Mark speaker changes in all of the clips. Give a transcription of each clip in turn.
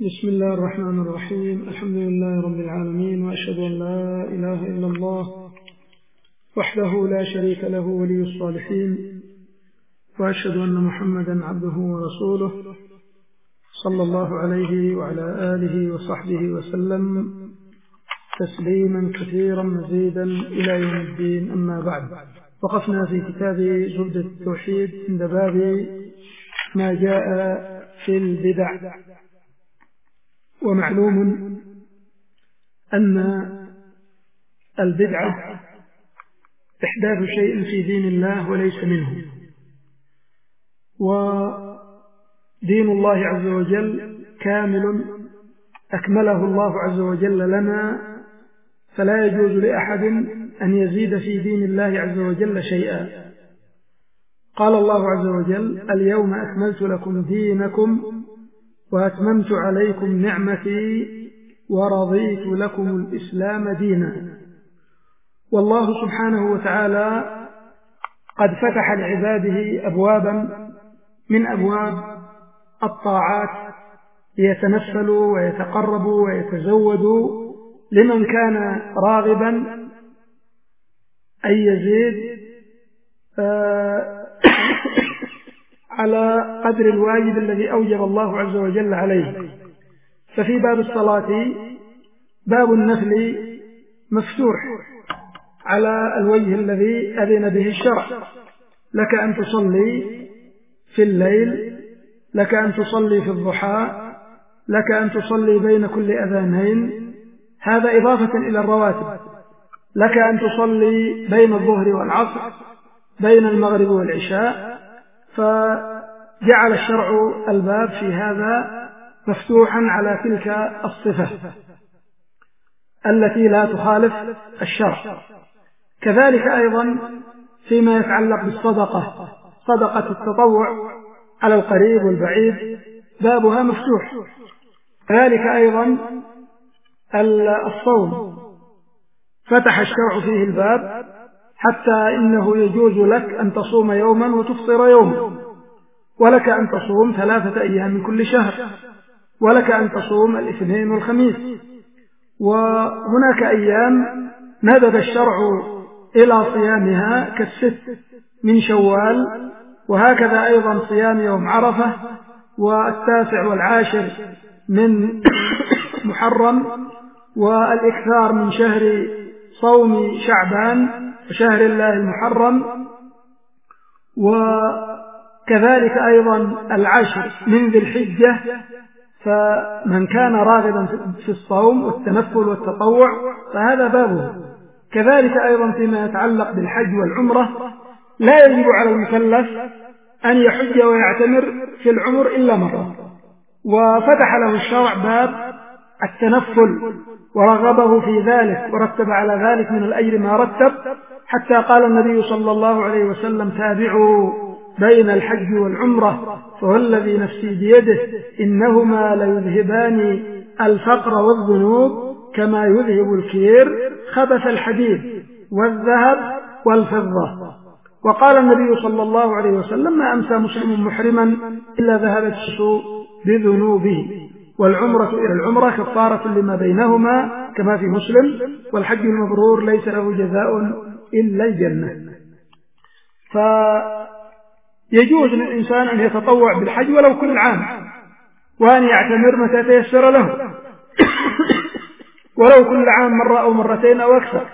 Speaker 1: بسم الله الرحمن الرحيم. الحمد لله رب العالمين، وأشهد أن لا إله إلا الله وحده لا شريك له ولي الصالحين، وأشهد أن محمدا عبده ورسوله صلى الله عليه وعلى آله وصحبه وسلم تسليما كثيرا مزيدا إلى يوم الدين. أما بعد، وقفنا في كتاب زبدة التوحيد عند باب ما جاء في البدع. ومعلوم أن البدعة إحداث شيء في دين الله وليس منه، ودين الله عز وجل كامل أكمله الله عز وجل لنا، فلا يجوز لأحد أن يزيد في دين الله عز وجل شيئا. قال الله عز وجل: اليوم أكملت لكم دينكم وأتممت عليكم نعمتي ورضيت لكم الإسلام دينا. والله سبحانه وتعالى قد فتح لعباده أبوابا من أبواب الطاعات ليتنفلوا ويتقربوا ويتزودوا لمن كان راغبا أن يزيد على قدر الواجب الذي أوجب الله عز وجل عليه. ففي باب الصلاة باب النفل مفتوح على الوجه الذي أذن به الشرع، لك أن تصلي في الليل، لك أن تصلي في الضحى، لك أن تصلي بين كل أذانين، هذا إضافة إلى الرواتب، لك أن تصلي بين الظهر والعصر، بين المغرب والعشاء. فجعل الشرع الباب في هذا مفتوحا على تلك الصفة التي لا تخالف الشرع. كذلك أيضا فيما يتعلق بالصدقة، صدقة التطوع على القريب والبعيد بابها مفتوح. كذلك أيضا الصوم فتح الشرع فيه الباب، حتى إنه يجوز لك أن تصوم يوما وتفطر يوما، ولك أن تصوم 3 أيام من كل شهر، ولك أن تصوم الاثنين والخميس. وهناك أيام ندب الشرع إلى صيامها كالست من شوال، وهكذا أيضا صيام يوم عرفة والتاسع والعاشر من محرم، والإكثار من شهر صوم شعبان وشهر الله المحرم، وكذلك أيضا العشر من ذي الحجة. فمن كان راغبا في الصوم والتنفل والتطوع فهذا بابه. كذلك أيضا فيما يتعلق بالحج والعمرة لا يجب على المكلف أن يحج ويعتمر في العمر إلا مرة، وفتح له الشرع باب التنفل ورغبه في ذلك ورتب على ذلك من الأجر ما رتب، حتى قال النبي صلى الله عليه وسلم: تابعوا بين الحج والعمرة، فوالذي نفسي بيده إنهما ليذهبان الفقر والذنوب كما يذهب الكير خبث الحديد والذهب والفضة. وقال النبي صلى الله عليه وسلم: ما أمسى مسلم محرما إلا ذهبت السوء بذنوبه، والعمرة إلى العمرة كفارة لما بينهما كما في مسلم، والحج المبرور ليس له جزاء إلا الجنة. فيجوز للإنسان أن يتطوع بالحج ولو كل عام، وأن يعتمر متى تيسر له ولو كل عام مرة أو مرتين أو أكثر.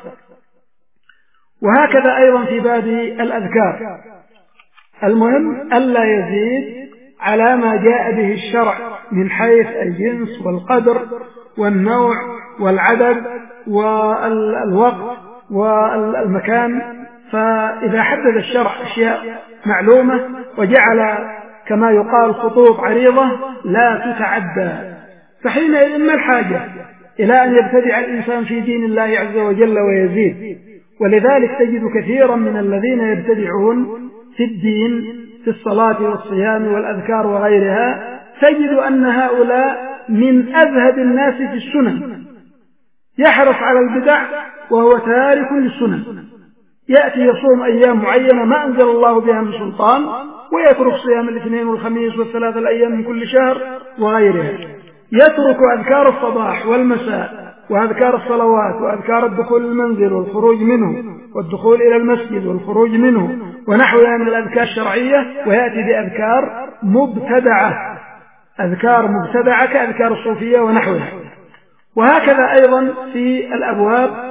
Speaker 1: وهكذا أيضا في باب الأذكار، المهم ألا يزيد على ما جاء به الشرع من حيث الجنس والقدر والنوع والعدد والوقت والمكان. فإذا حدد الشرع أشياء معلومة وجعل كما يقال خطوط عريضة لا تتعدى، فحينئذ ما الحاجة إلى أن يبتدع الإنسان في دين الله عز وجل ويزيد. ولذلك تجد كثيرا من الذين يبتدعون في الدين في الصلاة والصيام والأذكار وغيرها، تجد أن هؤلاء من أذهب الناس في السنن، يحرص على البدع وهو تارك للسنن، يأتي يصوم أيام معينة ما أنزل الله بها من سلطان، ويترك صيام الاثنين والخميس والثلاث الأيام من كل شهر وغيرها. يترك أذكار الصباح والمساء وأذكار الصلوات وأذكار الدخول المنزل والخروج منه والدخول إلى المسجد والخروج منه ونحوها من الأذكار الشرعية، ويأتي بأذكار مبتدعة، أذكار مبتدعة كأذكار الصوفية ونحوها. وهكذا أيضا في الأبواب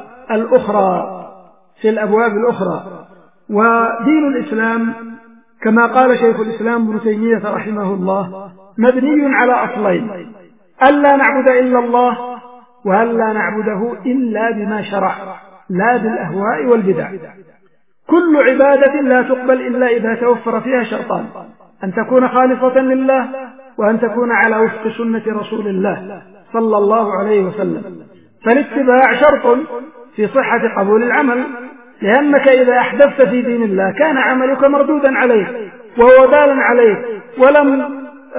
Speaker 1: الأخرى. ودين الإسلام كما قال شيخ الإسلام ابن تيمية رحمه الله مبني على أصلين: ألا نعبد إلا الله، وألا نعبده إلا بما شرع، لا بالأهواء والبدع. كل عبادة لا تقبل إلا إذا توفر فيها شرطان: أن تكون خالصة لله، وأن تكون على وفق سنة رسول الله صلى الله عليه وسلم. فالاتباع شرط في صحة قبول العمل، لأنك إذا أحدثت في دين الله كان عملك مردودا عليك ووبالا عليك، ولم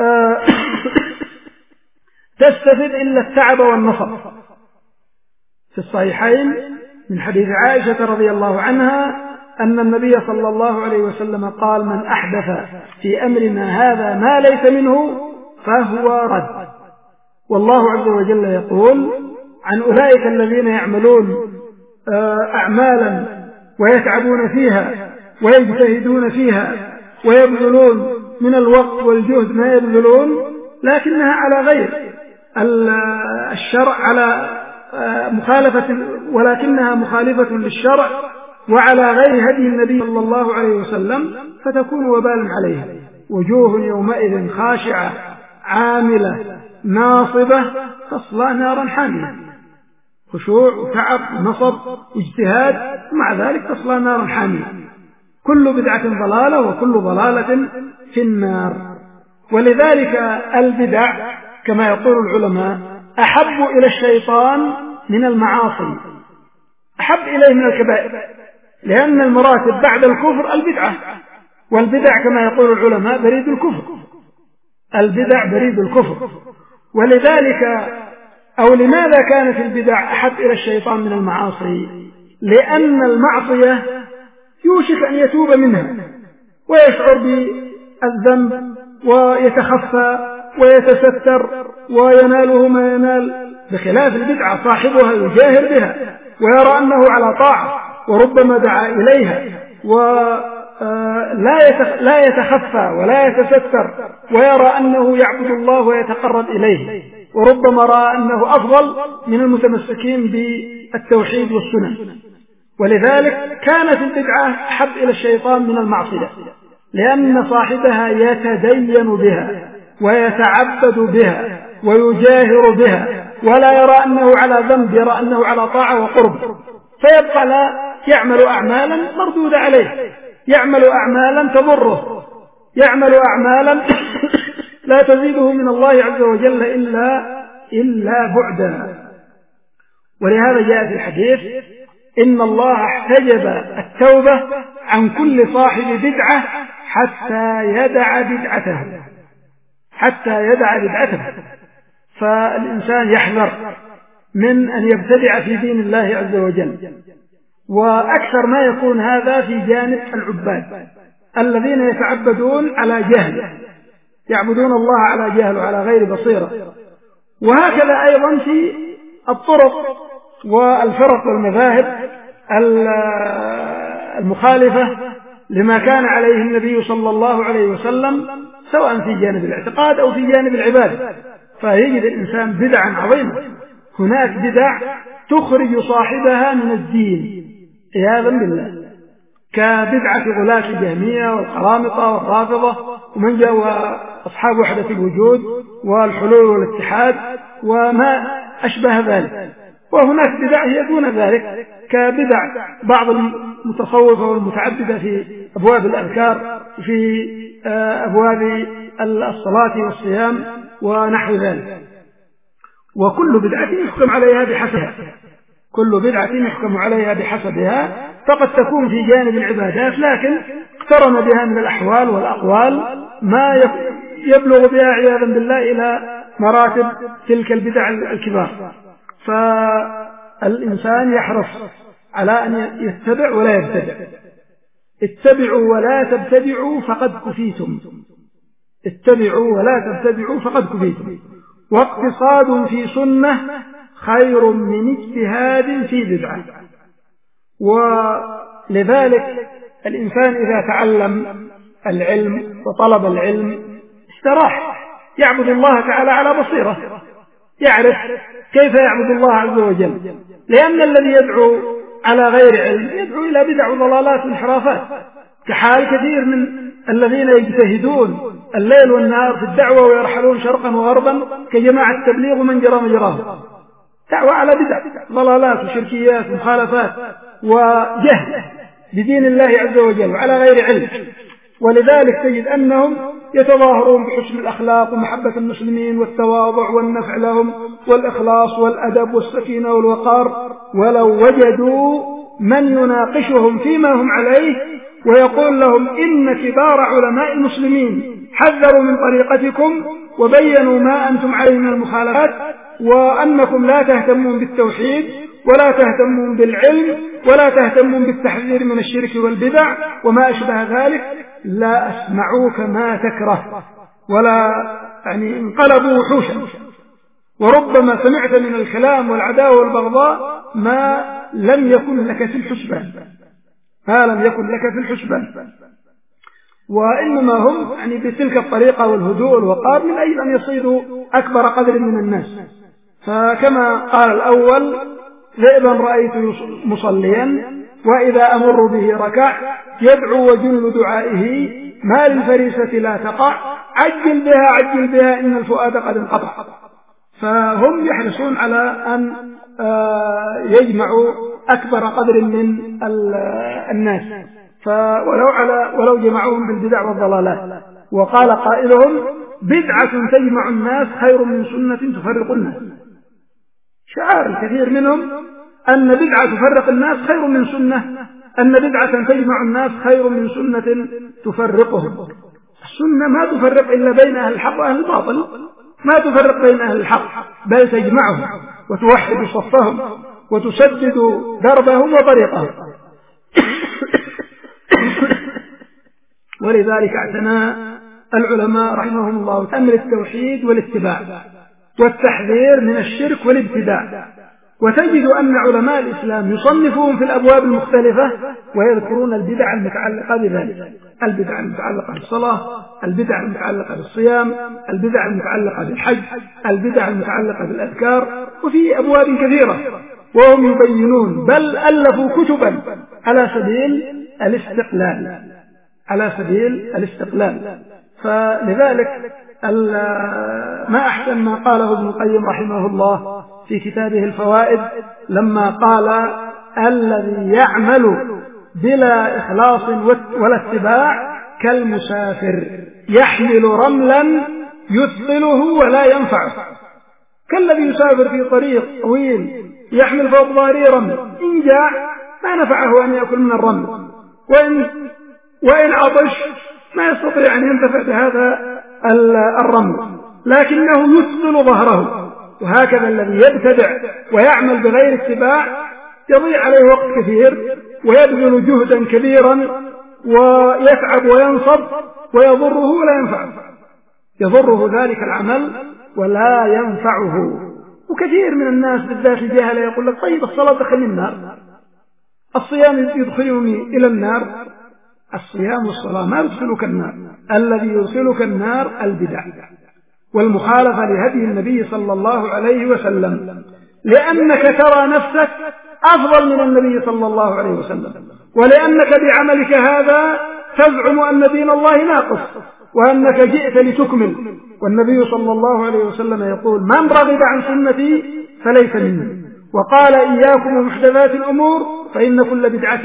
Speaker 1: تستفد إلا التعب والنصب. في الصحيحين من حديث عائشة رضي الله عنها أن النبي صلى الله عليه وسلم قال: من أحدث في أمرنا هذا ما ليس منه فهو رد. والله عز وجل يقول عن أولئك الذين يعملون أعمالا ويتعبون فيها ويجتهدون فيها ويبذلون من الوقت والجهد ما يبذلون، لكنها على غير الشرع، على مخالفة، ولكنها مخالفة للشرع وعلى غير هدي النبي صلى الله عليه وسلم، فتكون وبالا عليها. وجوه يومئذ خاشعة عاملة ناصبة تصلى نارا حامية. خشوع وتعب ونصب واجتهاد، ومع ذلك تصلى نارا حامية. كل بدعة ضلالة وكل ضلالة في النار. ولذلك البدع كما يقول العلماء أحب إلى الشيطان من المعاصي، أحب إليه من الكبائر، لأن المراتب بعد الكفر البدعة، والبدع كما يقول العلماء بريد الكفر، البدع بريد الكفر. ولذلك أو لماذا كانت البدع أحب إلى الشيطان من المعاصي؟ لأن المعصية يوشك أن يتوب منها ويشعر بالذنب ويتخفى ويتستر ويناله ما ينال، بخلاف البدعة صاحبها يجاهر بها ويرى أنه على طاعة وربما دعا إليها ولا يتخفى ولا يتستر، ويرى أنه يعبد الله ويتقرب إليه، وربما رأى أنه أفضل من المتمسكين بالتوحيد والسنة. ولذلك كانت البدعة أحب إلى الشيطان من المعصية، لأن صاحبها يتدين بها ويتعبد بها ويجاهر بها، ولا يرى أنه على ذنب، يرى أنه على طاعة وقرب، فيبقى لا يعمل أعمالا مردودة عليه، يعمل أعمالا تضره، يعمل أعمالا لا تزيده من الله عز وجل إلا بعدا. ولهذا جاء في الحديث: إن الله احتجب التوبة عن كل صاحب بدعة حتى يدع بدعته. فالإنسان يحذر من أن يبتدع في دين الله عز وجل. وأكثر ما يكون هذا في جانب العباد الذين يتعبدون على جهل، يعبدون الله على جهل وعلى غير بصيرة. وهكذا أيضا في الطرق والفرق والمذاهب المخالفة لما كان عليه النبي صلى الله عليه وسلم، سواء في جانب الاعتقاد أو في جانب العبادة، فيجد الإنسان بدعا عظيمة. هناك بدع تخرج صاحبها من الدين عياذا بالله، كبدعة غلاة الجهمية والقرامطة والرافضة ومن جاء أصحاب وحدة الوجود والحلول والاتحاد وما أشبه ذلك. وهناك بدع هي دون ذلك، كبدع بعض المتصوفة والمتعبدة في أبواب الأذكار، في أبواب الصلاة والصيام ونحو ذلك. وكل بدعة يحكم عليها بحسبها، كل بدعة يحكم عليها بحسبها، فقد تكون في جانب العبادات لكن اقترن بها من الأحوال والأقوال ما يبلغ بها عياذا بالله إلى مراتب تلك البدع الكبار. فالإنسان يحرص على أن يتبع ولا يبتدع. اتبعوا ولا تبتدعوا فقد كفيتم، اتبعوا ولا تبتدعوا فقد كفيتم. واقتصاد في سنة خير من اجتهاد في بدعة. ولذلك الإنسان إذا تعلم العلم وطلب العلم استراح، يعبد الله تعالى على بصيرة، يعرف كيف يعبد الله عز وجل، لأن الذي يدعو على غير علم يدعو إلى بدع وضلالات وانحرافات، كحال كثير من الذين يجتهدون الليل والنهار في الدعوة ويرحلون شرقا وغربا كجماعة التبليغ ومن جرى مجراه، دعوة على بدع ضلالات وشركيات ومخالفات وجهل بدين الله عز وجل على غير علم. ولذلك تجد أنهم يتظاهرون بحسن الأخلاق ومحبة المسلمين والتواضع والنفع لهم والإخلاص والأدب والسكينة والوقار، ولو وجدوا من يناقشهم فيما هم عليه ويقول لهم إن كبار علماء المسلمين حذروا من طريقتكم وبينوا ما أنتم عليه من المخالفات، وأنكم لا تهتمون بالتوحيد ولا تهتمون بالعلم ولا تهتمون بالتحذير من الشرك والبدع وما أشبه ذلك، لا أسمعوك ما تكره، ولا انقلبوا وحوشا. وربما سمعت من الكلام والعداوة والبغضاء ما لم يكن لك في الحسبان، وإنما هم بتلك الطريقة والهدوء والوقار من أجل أن يصيدوا أكبر قدر من الناس. فكما قال الأول: ذئبا رأيت مصليا وإذا أمر به ركع، يدعو وجل دعائه ما للفريسة لا تقع، عجل بها إن الفؤاد قد انقطع. فهم يحرصون على أن يجمعوا أكبر قدر من الناس، ولو جمعوهم بالبدع والضلالات. وقال قائلهم: بدعة تجمع الناس خير من سنة تفرق الناس. شعار الكثير منهم أن بدعة تفرق الناس خير من سنة، أن بدعة تجمع الناس خير من سنة تفرقهم. السنة ما تفرق إلا بين أهل الحق وأهل الباطل، ما تفرق بين أهل الحق، بل تجمعهم وتوحد صفهم وتسدد دربهم وطريقهم. ولذلك اعتنى العلماء رحمهم الله أمر التوحيد والاتباع والتحذير من الشرك والابتداع. وتجد أن علماء الإسلام يصنفون في الأبواب المختلفة ويذكرون البدع المتعلقة بذلك: البدع المتعلقة بالصلاة، البدع المتعلقة بالصيام، البدع المتعلقة بالحج، البدع المتعلقة بالأذكار، وفي أبواب كثيرة. وهم يبينون، بل ألفوا كتبا على سبيل الاستقلال. فلذلك ما أحسن ما قاله ابن القيم رحمه الله في كتابه الفوائد لما قال: الذي يعمل بلا إخلاص ولا اتباع كالمسافر يحمل رملا يثقله ولا ينفعه. كالذي يسافر في طريق طويل يحمل فوق ظهره رمل، إن جاع ما نفعه أن يأكل من الرمل، وإن عطش ما يستطيع أن ينتفع بهذا الرمل، لكنه يثقل ظهره. وهكذا الذي يبتدع ويعمل بغير اتباع يضيع عليه وقت كثير ويبذل جهدا كبيرا ويتعب وينصب ويضره ولا ينفعه، يضره ذلك العمل ولا ينفعه. وكثير من الناس بالذات الجهل يقول لك: طيب الصلاة تدخلني النار، الصيام يدخلني إلى النار. الصيام والصلاة ما يدخلك النار، الذي يدخلك النار البدع والمخالفة لهدي النبي صلى الله عليه وسلم، لأنك ترى نفسك أفضل من النبي صلى الله عليه وسلم، ولأنك بعملك هذا تزعم أن دين الله ناقص وأنك جئت لتكمل. والنبي صلى الله عليه وسلم يقول: من رغب عن سنتي فليس مني. وقال: إياكم ومحدثات الأمور فإن كل بدعة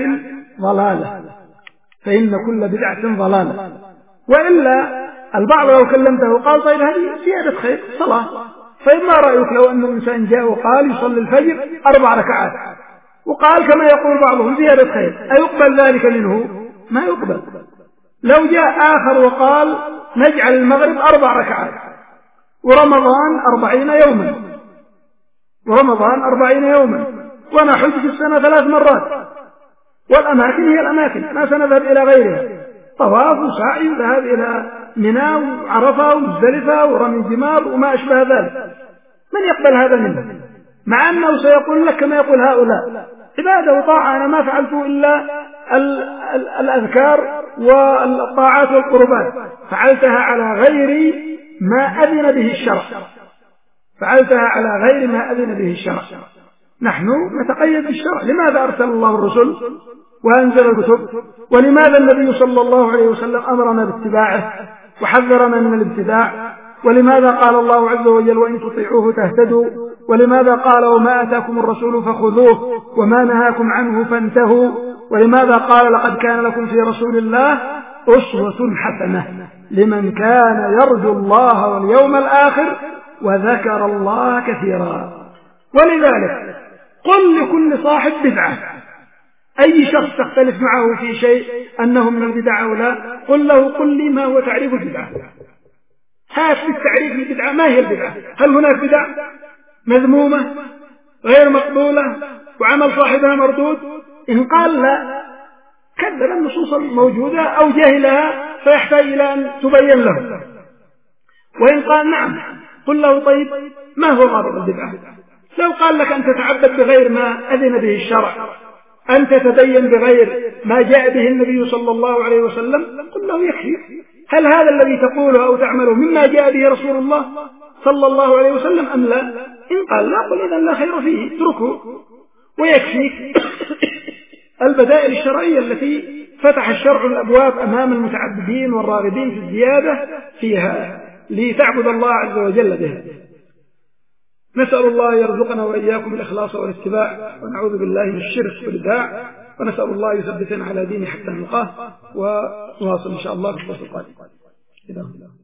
Speaker 1: ضلالة. وإلا البعض لو كلمته قال: طيب هذه زيادة خير صلاة، فإما رأيك لو أن الإنسان جاء وقال يصلي الفجر 4 ركعات وقال كما يقول بعضهم زيادة خير، أيقبل ذلك منه؟ ما يقبل. لو جاء آخر وقال نجعل المغرب 4 ركعات ورمضان 40 يوما ونحج في السنة 3 مرات، والأماكن هي الأماكن، ما سنذهب إلى غيرها، طواف وسعي وذهاب إلى منى وعرفة ومزدلفة ورمي الجمار وما أشبه ذلك، من يقبل هذا منه؟ مع أنه سيقول لك كما يقول هؤلاء عبادة وطاعة، أنا ما فعلت إلا الأذكار والطاعات والقربات، فعلتها على غير ما أذن به الشرع، فعلتها على غير ما أذن به الشرع. نحن نتقيد بالشرع. لماذا أرسل الله الرسل وأنزل الكتب؟ ولماذا النبي صلى الله عليه وسلم أمرنا باتباعه وحذرنا من الابتداع؟ ولماذا قال الله عز وجل وإن تطيعوه تهتدوا؟ ولماذا قال وما آتاكم الرسول فخذوه وما نهاكم عنه فانتهوا؟ ولماذا قال لقد كان لكم في رسول الله أسوة حسنة لمن كان يرجو الله واليوم الآخر وذكر الله كثيرا؟ ولذلك قل لكل صاحب بدعة، أي شخص تختلف معه في شيء أنه من البدعة أو لا، قل لي ما هو تعريف البدعة، هات بالتعريف البدعة، ما هي البدعة؟ هل هناك بدعة مذمومة غير مقبولة وعمل صاحبها مردود؟ إن قال لا كذب النصوص الموجودة أو جهلها فيحتاج إلى أن تبين له. وإن قال نعم قل له طيب ما هو ضابط البدعة؟ لو قال لك أن تتعبد بغير ما أذن به الشرع، أن تتدين بغير ما جاء به النبي صلى الله عليه وسلم، قل له يكفي. هل هذا الذي تقوله أو تعمله مما جاء به رسول الله صلى الله عليه وسلم أم لا؟ إن قال لا قل إذن لا خير فيه، اتركه ويكفيك البدائل الشرعية التي فتح الشرع الأبواب أمام المتعبدين والراغبين في الزيادة فيها لتعبد الله عز وجل بها. نسأل الله يرزقنا وإياكم الإخلاص والاتباع، ونعوذ بالله من الشرك والبدع، ونسأل الله يثبتنا على دينه حتى نلقاه، ونواصل إن شاء الله في الدرس القادم.